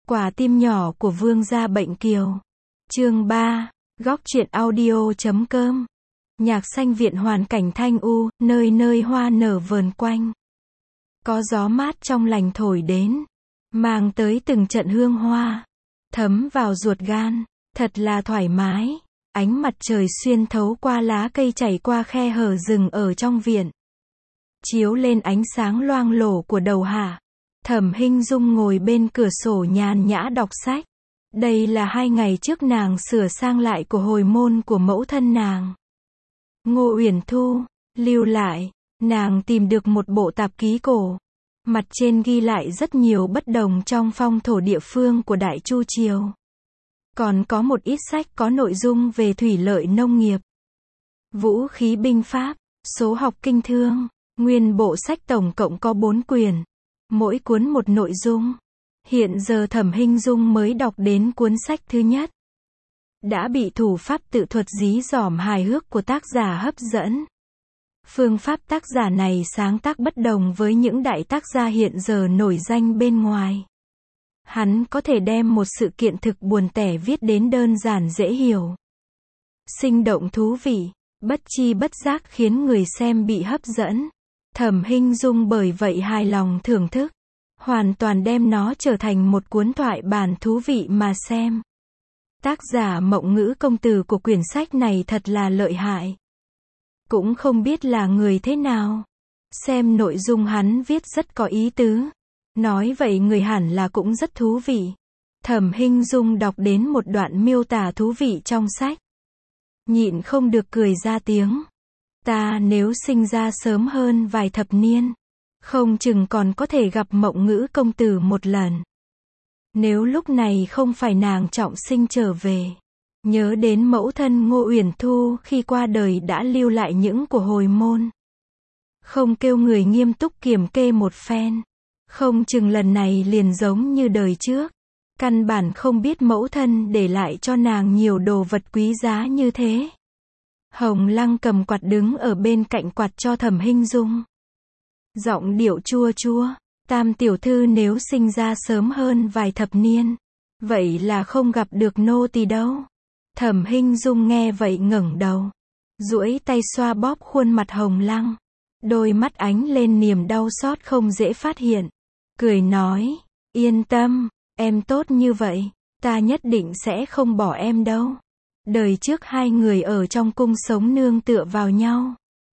Quả tim nhỏ của vương gia bệnh kiều. Chương 3, góc truyện audio.com. Nhạc xanh viện hoàn cảnh thanh u, nơi nơi hoa nở vờn quanh. Có gió mát trong lành thổi đến, mang tới từng trận hương hoa, thấm vào ruột gan, thật là thoải mái. Ánh mặt trời xuyên thấu qua lá cây chảy qua khe hở rừng ở trong viện, chiếu lên ánh sáng loang lổ của đầu hạ. Thẩm Hinh Dung ngồi bên cửa sổ nhàn nhã đọc sách. Đây là 2 ngày trước nàng sửa sang lại của hồi môn của mẫu thân nàng, Ngô Uyển Thu, lưu lại. Nàng tìm được một bộ tạp ký cổ. Mặt trên ghi lại rất nhiều bất đồng trong phong thổ địa phương của Đại Chu Triều. Còn có một ít sách có nội dung về thủy lợi nông nghiệp, vũ khí binh pháp, số học kinh thương. Nguyên bộ sách tổng cộng có 4 quyển, mỗi cuốn một nội dung. Hiện giờ Thẩm Hinh Dung mới đọc đến cuốn sách thứ nhất, đã bị thủ pháp tự thuật dí dỏm hài hước của tác giả hấp dẫn. Phương pháp tác giả này sáng tác bất đồng với những đại tác gia hiện giờ nổi danh bên ngoài. Hắn có thể đem một sự kiện thực buồn tẻ viết đến đơn giản dễ hiểu, sinh động thú vị, bất chi bất giác khiến người xem bị hấp dẫn. Thẩm Hinh Dung bởi vậy hài lòng thưởng thức, hoàn toàn đem nó trở thành một cuốn thoại bản thú vị mà xem. Tác giả Mộng Ngữ công tử của quyển sách này thật là lợi hại. Cũng không biết là người thế nào. Xem nội dung hắn viết rất có ý tứ. Nói vậy người hẳn là cũng rất thú vị. Thẩm Hinh Dung đọc đến một đoạn miêu tả thú vị trong sách, nhịn không được cười ra tiếng. Ta nếu sinh ra sớm hơn vài thập niên, không chừng còn có thể gặp Mộng Ngữ công tử một lần. Nếu lúc này không phải nàng trọng sinh trở về, nhớ đến mẫu thân Ngô Uyển Thu khi qua đời đã lưu lại những của hồi môn, không kêu người nghiêm túc kiểm kê một phen, không chừng lần này liền giống như đời trước. Căn bản không biết mẫu thân để lại cho nàng nhiều đồ vật quý giá như thế. Hồng Lăng cầm quạt đứng ở bên cạnh quạt cho Thẩm Hinh Dung, giọng điệu chua chua. Tam tiểu thư nếu sinh ra sớm hơn vài thập niên, vậy là không gặp được nô tỳ đâu. Thẩm Hinh Dung nghe vậy ngẩng đầu, duỗi tay xoa bóp khuôn mặt Hồng Lăng, đôi mắt ánh lên niềm đau xót không dễ phát hiện, cười nói, yên tâm, em tốt như vậy, ta nhất định sẽ không bỏ em đâu. Đời trước 2 người ở trong cung sống nương tựa vào nhau.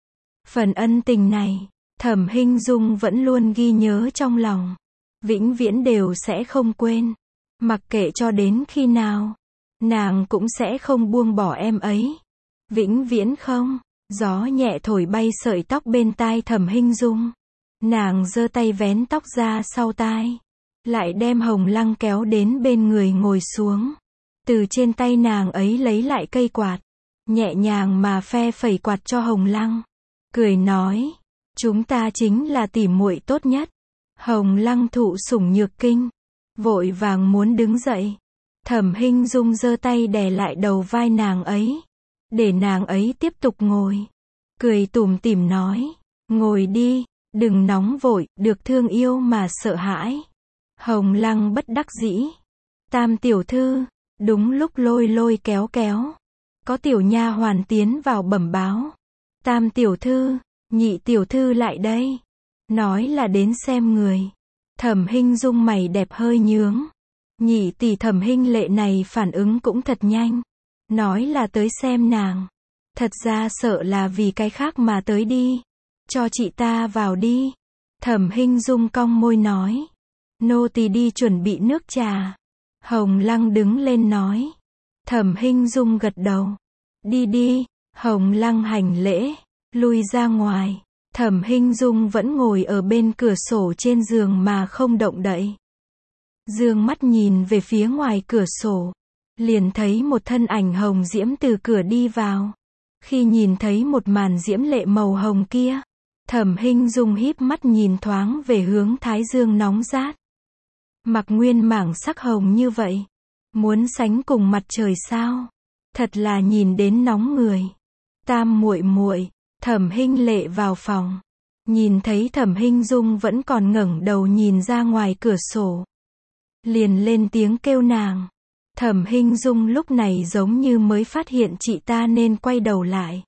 Phần ân tình này, Thẩm Hinh Dung vẫn luôn ghi nhớ trong lòng, vĩnh viễn đều sẽ không quên. Mặc kệ cho đến khi nào, nàng cũng sẽ không buông bỏ em ấy. Vĩnh viễn không. Gió nhẹ thổi bay sợi tóc bên tai Thẩm Hinh Dung. Nàng giơ tay vén tóc ra sau tai, lại đem Hồng Lăng kéo đến bên người ngồi xuống. Từ trên tay nàng ấy lấy lại cây quạt, nhẹ nhàng mà phe phẩy quạt cho Hồng Lăng, cười nói, chúng ta chính là tỉ muội tốt nhất. Hồng Lăng thụ sủng nhược kinh, vội vàng muốn đứng dậy. Thẩm Hinh Dung giơ tay đè lại đầu vai nàng ấy, để nàng ấy tiếp tục ngồi. Cười tủm tỉm nói, ngồi đi, đừng nóng vội, được thương yêu mà sợ hãi. Hồng Lăng bất đắc dĩ. Tam tiểu thư. Đúng lúc lôi lôi kéo kéo, có tiểu nha hoàn tiến vào bẩm báo. Tam tiểu thư, nhị tiểu thư lại đây. Nói là đến xem người. Thẩm Hinh Dung mày đẹp hơi nhướng. Nhị tỷ Thẩm Hinh Lệ này phản ứng cũng thật nhanh. Nói là tới xem nàng. Thật ra sợ là vì cái khác mà tới đi. Cho chị ta vào đi. Thẩm Hinh Dung cong môi nói. Nô tỳ đi chuẩn bị nước trà. Hồng Lăng đứng lên nói. Thẩm Hinh Dung gật đầu. Đi đi. Hồng Lăng hành lễ, lui ra ngoài. Thẩm Hinh Dung vẫn ngồi ở bên cửa sổ trên giường mà không động đậy. Dương mắt nhìn về phía ngoài cửa sổ, liền thấy một thân ảnh hồng diễm từ cửa đi vào. Khi nhìn thấy một màn diễm lệ màu hồng kia, Thẩm Hinh Dung híp mắt nhìn thoáng về hướng thái dương nóng rát. Mặc nguyên mảng sắc hồng như vậy, muốn sánh cùng mặt trời sao? Thật là nhìn đến nóng người. Tam muội muội. Thẩm Hinh Lệ vào phòng, nhìn thấy Thẩm Hinh Dung vẫn còn ngẩng đầu nhìn ra ngoài cửa sổ, liền lên tiếng kêu nàng. Thẩm Hinh Dung lúc này giống như mới phát hiện chị ta nên quay đầu lại.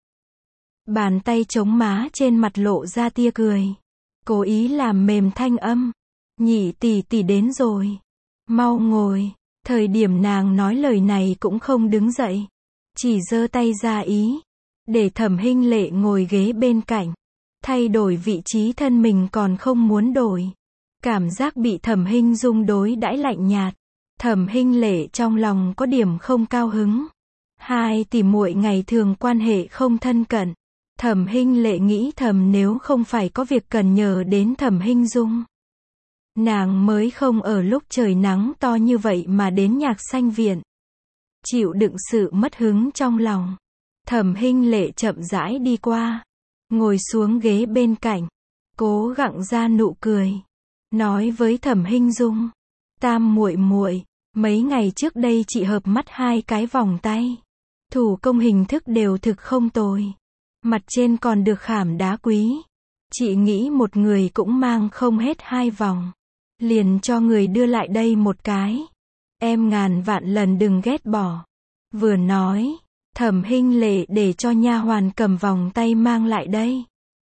Bàn tay chống má trên mặt lộ ra tia cười. Cố ý làm mềm thanh âm. Nhị tỷ tỷ đến rồi. Mau ngồi. Thời điểm nàng nói lời này cũng không đứng dậy. Chỉ giơ tay ra ý. Để Thẩm Hinh Lệ ngồi ghế bên cạnh. Thay đổi vị trí thân mình còn không muốn đổi. Cảm giác bị Thẩm Hinh Dung đối đãi lạnh nhạt. Thẩm Hinh Lệ trong lòng có điểm không cao hứng. Hai tỷ muội ngày thường quan hệ không thân cận. Thẩm Hinh Lệ nghĩ thầm nếu không phải có việc cần nhờ đến Thẩm Hinh Dung. Nàng mới không ở lúc trời nắng to như vậy mà đến Nhạc Xanh Viện. Chịu đựng sự mất hứng trong lòng. Thẩm Hinh Lệ chậm rãi đi qua. Ngồi xuống ghế bên cạnh. Cố gắng ra nụ cười. Nói với Thẩm Hinh Dung. Tam muội muội, mấy ngày trước đây chị hợp mắt 2 cái vòng tay. Thủ công hình thức đều thực không tồi. Mặt trên còn được khảm đá quý. Chị nghĩ một người cũng mang không hết 2 vòng. Liền cho người đưa lại đây một cái. Em ngàn vạn lần đừng ghét bỏ. Vừa nói, Thẩm Hinh Lệ để cho nha hoàn cầm vòng tay mang lại đây.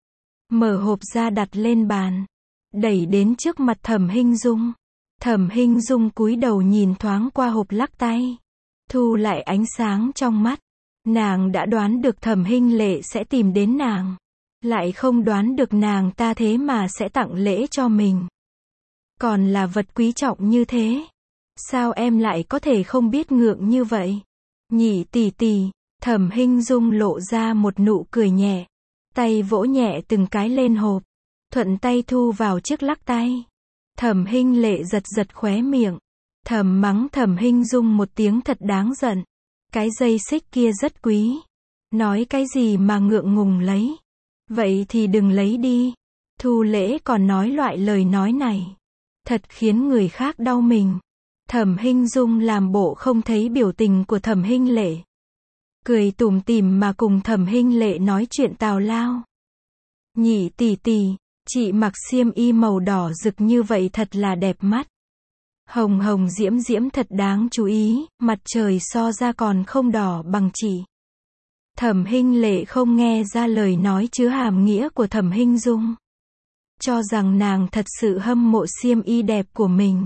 Mở hộp ra đặt lên bàn. Đẩy đến trước mặt Thẩm Hinh Dung. Thẩm Hinh Dung cúi đầu nhìn thoáng qua hộp lắc tay. Thu lại ánh sáng trong mắt. Nàng đã đoán được Thẩm Hinh Lệ sẽ tìm đến nàng. Lại không đoán được nàng ta thế mà sẽ tặng lễ cho mình. Còn là vật quý trọng như thế. Sao em lại có thể không biết ngượng như vậy? Nhị tỷ tỷ, Thẩm Hinh Dung lộ ra một nụ cười nhẹ. Tay vỗ nhẹ từng cái lên hộp. Thuận tay thu vào chiếc lắc tay. Thẩm Hinh Lệ giật giật khóe miệng. Thầm mắng Thẩm Hinh Dung một tiếng thật đáng giận. Cái dây xích kia rất quý. Nói cái gì mà ngượng ngùng lấy. Vậy thì đừng lấy đi. Thu lễ còn nói loại lời nói này. Thật khiến người khác đau mình. Thẩm Hinh Dung làm bộ không thấy biểu tình của Thẩm Hinh Lệ. Cười tủm tỉm mà cùng Thẩm Hinh Lệ nói chuyện tào lao. Nhị tỷ tỷ, chị mặc xiêm y màu đỏ rực như vậy thật là đẹp mắt. Hồng hồng diễm diễm thật đáng chú ý, mặt trời so ra còn không đỏ bằng chị. Thẩm Hinh Lệ không nghe ra lời nói chứa hàm nghĩa của Thẩm Hinh Dung. Cho rằng nàng thật sự hâm mộ xiêm y đẹp của mình.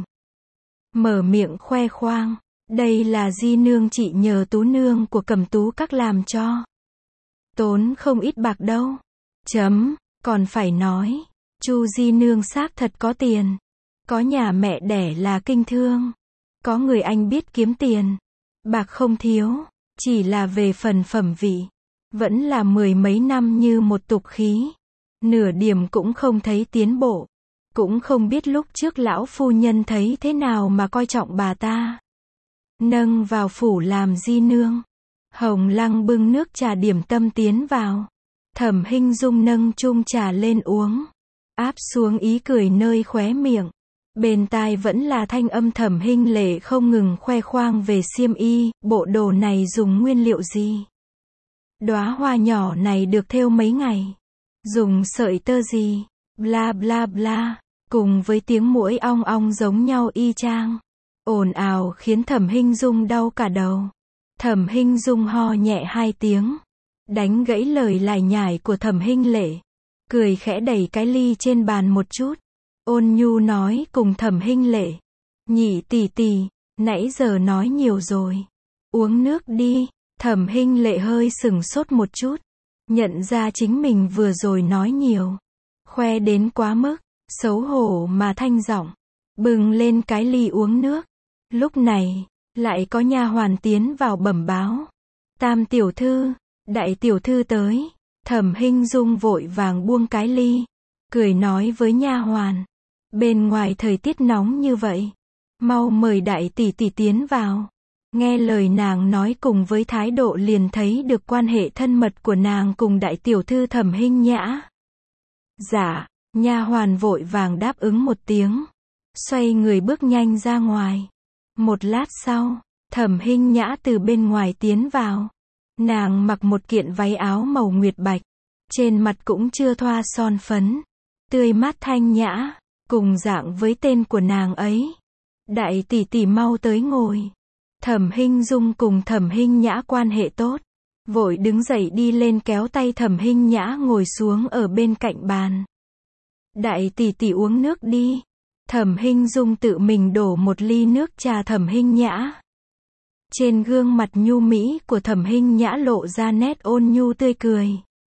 Mở miệng khoe khoang. Đây là di nương chị nhờ tú nương của Cẩm Tú Các làm cho. Tốn không ít bạc đâu. Còn phải nói. Chu di nương xác thật có tiền. Có nhà mẹ đẻ là kinh thương. Có người anh biết kiếm tiền. Bạc không thiếu. Chỉ là về phần phẩm vị. Vẫn là 10 mấy năm như một tục khí. Nửa điểm cũng không thấy tiến bộ. Cũng không biết lúc trước lão phu nhân thấy thế nào mà coi trọng bà ta. Nâng vào phủ làm di nương. Hồng Lăng bưng nước trà điểm tâm tiến vào. Thẩm Hinh Dung nâng chung trà lên uống. Áp xuống ý cười nơi khóe miệng. Bên tai vẫn là thanh âm Thẩm Hinh Lệ không ngừng khoe khoang về xiêm y, bộ đồ này dùng nguyên liệu gì? Đóa hoa nhỏ này được thêu mấy ngày? Dùng sợi tơ gì? Bla bla bla, cùng với tiếng muỗi ong ong giống nhau y chang. Ồn ào khiến Thẩm Hinh Dung đau cả đầu. Thẩm Hinh Dung ho nhẹ 2 tiếng. Đánh gãy lời lải nhải của Thẩm Hinh Lệ. Cười khẽ đẩy cái ly trên bàn một chút. Ôn nhu nói cùng Thẩm Hinh Lệ. Nhị tỷ tỷ, nãy giờ nói nhiều rồi. Uống nước đi. Thẩm Hinh Lệ hơi sửng sốt một chút. Nhận ra chính mình vừa rồi nói nhiều. Khoe đến quá mức. Xấu hổ mà thanh giọng. Bừng lên cái ly uống nước. Lúc này, lại có nha hoàn tiến vào bẩm báo. Tam tiểu thư, đại tiểu thư tới. Thẩm Hinh Dung vội vàng buông cái ly. Cười nói với nha hoàn. Bên ngoài thời tiết nóng như vậy. Mau mời đại tỷ tỷ tiến vào. Nghe lời nàng nói cùng với thái độ liền thấy được quan hệ thân mật của nàng cùng đại tiểu thư Thẩm Hinh Nhã. Dạ, nha hoàn vội vàng đáp ứng một tiếng. Xoay người bước nhanh ra ngoài. Một lát sau, Thẩm Hinh Nhã từ bên ngoài tiến vào. Nàng mặc một kiện váy áo màu nguyệt bạch. Trên mặt cũng chưa thoa son phấn. Tươi mát thanh nhã, cùng dạng với tên của nàng ấy. Đại tỷ tỷ mau tới ngồi. Thẩm Hinh Dung cùng Thẩm Hinh Nhã quan hệ tốt. Vội đứng dậy đi lên kéo tay Thẩm Hinh Nhã ngồi xuống ở bên cạnh bàn. Đại tỷ tỷ uống nước đi. Thẩm Hinh Dung tự mình đổ một ly nước trà Thẩm Hinh Nhã. Trên gương mặt nhu mỹ của Thẩm Hinh Nhã lộ ra nét ôn nhu tươi cười.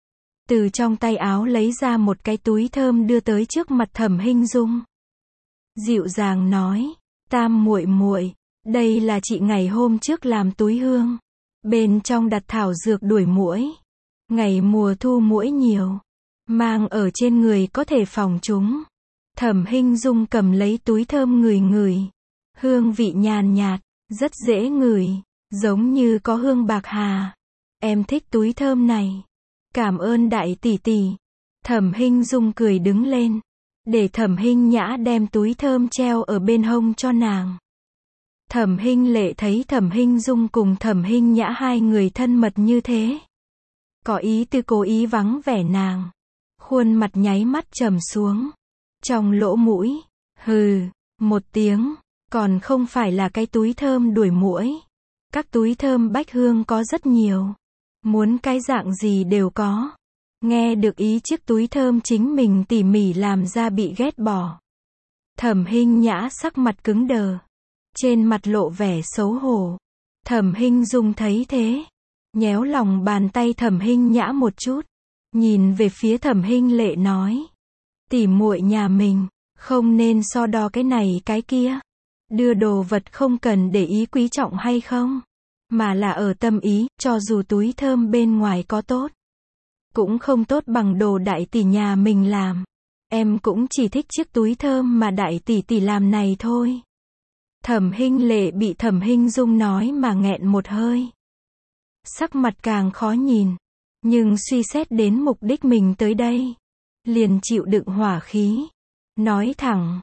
Từ trong tay áo lấy ra một cái túi thơm đưa tới trước mặt Thẩm Hinh Dung. Dịu dàng nói, Tam muội muội, đây là chị ngày hôm trước làm túi hương. Bên trong đặt thảo dược đuổi muỗi. Ngày mùa thu muỗi nhiều. Mang ở trên người có thể phòng chúng. Thẩm Hinh Dung cầm lấy túi thơm ngửi ngửi. Hương vị nhàn nhạt, rất dễ ngửi, giống như có hương bạc hà. Em thích túi thơm này. Cảm ơn đại tỷ tỷ. Thẩm Hinh Dung cười đứng lên. Để Thẩm Hinh Nhã đem túi thơm treo ở bên hông cho nàng. Thẩm Hinh Lệ thấy Thẩm Hinh Dung cùng Thẩm Hinh Nhã hai người thân mật như thế. Có ý tư cố ý vắng vẻ nàng. Khuôn mặt nháy mắt trầm xuống. Trong lỗ mũi, hừ, một tiếng, còn không phải là cái túi thơm đuổi muỗi. Các túi thơm bách hương có rất nhiều. Muốn cái dạng gì đều có. Nghe được ý chiếc túi thơm chính mình tỉ mỉ làm ra bị ghét bỏ. Thẩm Hinh Nhã sắc mặt cứng đờ. Trên mặt lộ vẻ xấu hổ. Thẩm Hinh Dung thấy thế. Nhéo lòng bàn tay Thẩm Hinh Nhã một chút. Nhìn về phía Thẩm Hinh Lệ nói. Tỉ muội nhà mình, không nên so đo cái này cái kia. Đưa đồ vật không cần để ý quý trọng hay không. Mà là ở tâm ý, cho dù túi thơm bên ngoài có tốt. Cũng không tốt bằng đồ đại tỷ nhà mình làm. Em cũng chỉ thích chiếc túi thơm mà đại tỷ tỷ làm này thôi. Thẩm Hinh Lệ bị Thẩm Hinh Dung nói mà nghẹn một hơi. Sắc mặt càng khó nhìn. Nhưng suy xét đến mục đích mình tới đây. Liền chịu đựng hỏa khí. Nói thẳng,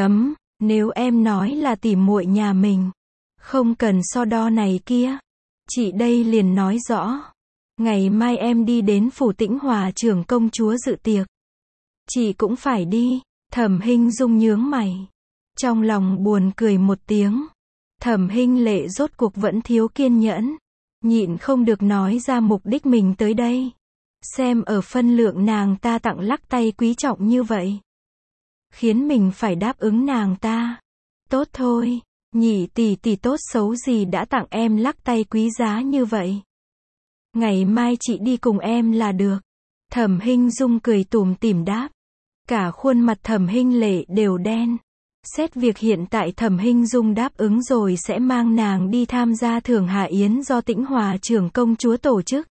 nếu em nói là tỉ muội nhà mình. Không cần so đo này kia. Chị đây liền nói rõ. Ngày mai em đi đến phủ Tĩnh Hòa trưởng công chúa dự tiệc. Chị cũng phải đi. Thẩm Hinh Dung nhướng mày. Trong lòng buồn cười một tiếng. Thẩm Hinh Lệ rốt cuộc vẫn thiếu kiên nhẫn. Nhịn không được nói ra mục đích mình tới đây. Xem ở phân lượng nàng ta tặng lắc tay quý trọng như vậy. Khiến mình phải đáp ứng nàng ta. Tốt thôi, nhị tỷ tỷ tốt xấu gì đã tặng em lắc tay quý giá như vậy. Ngày mai chị đi cùng em là được. Thẩm Hinh Dung cười tủm tỉm đáp. Cả khuôn mặt Thẩm Hinh Lệ đều đen. Xét việc hiện tại Thẩm Hinh Dung đáp ứng rồi sẽ mang nàng đi tham gia thưởng hạ yến do Tĩnh Hòa trưởng công chúa tổ chức.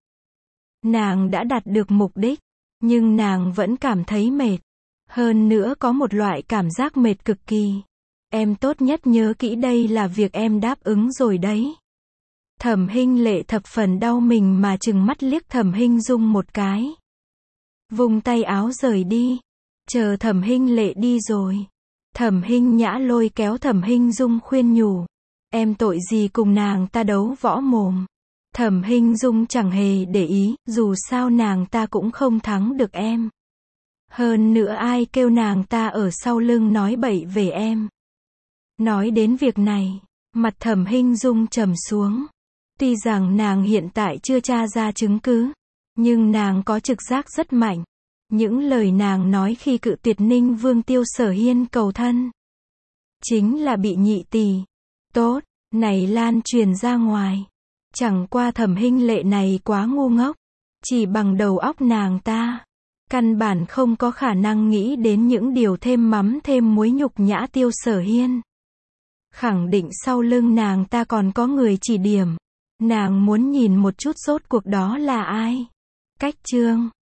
Nàng đã đạt được mục đích, nhưng nàng vẫn cảm thấy mệt. Hơn nữa có một loại cảm giác mệt cực kỳ. Em tốt nhất nhớ kỹ đây là việc em đáp ứng rồi đấy. Thẩm Hinh Lệ thập phần đau mình mà trừng mắt liếc Thẩm Hinh Dung một cái. Vung tay áo rời đi. Chờ Thẩm Hinh Lệ đi rồi. Thẩm Hinh Nhã lôi kéo Thẩm Hinh Dung khuyên nhủ. Em tội gì cùng nàng ta đấu võ mồm. Thẩm Hinh Dung chẳng hề để ý, dù sao nàng ta cũng không thắng được em. Hơn nữa ai kêu nàng ta ở sau lưng nói bậy về em. Nói đến việc này, mặt Thẩm Hinh Dung trầm xuống. Tuy rằng nàng hiện tại chưa tra ra chứng cứ, nhưng nàng có trực giác rất mạnh. Những lời nàng nói khi cự tuyệt Ninh Vương Tiêu Sở Hiên cầu thân, chính là bị nhị tỷ tốt này lan truyền ra ngoài. Chẳng qua Thẩm Hinh Lệ này quá ngu ngốc, chỉ bằng đầu óc nàng ta, căn bản không có khả năng nghĩ đến những điều thêm mắm thêm muối nhục nhã Tiêu Sở Hiên. Khẳng định sau lưng nàng ta còn có người chỉ điểm. Nàng muốn nhìn một chút rốt cuộc đó là ai. Cách chương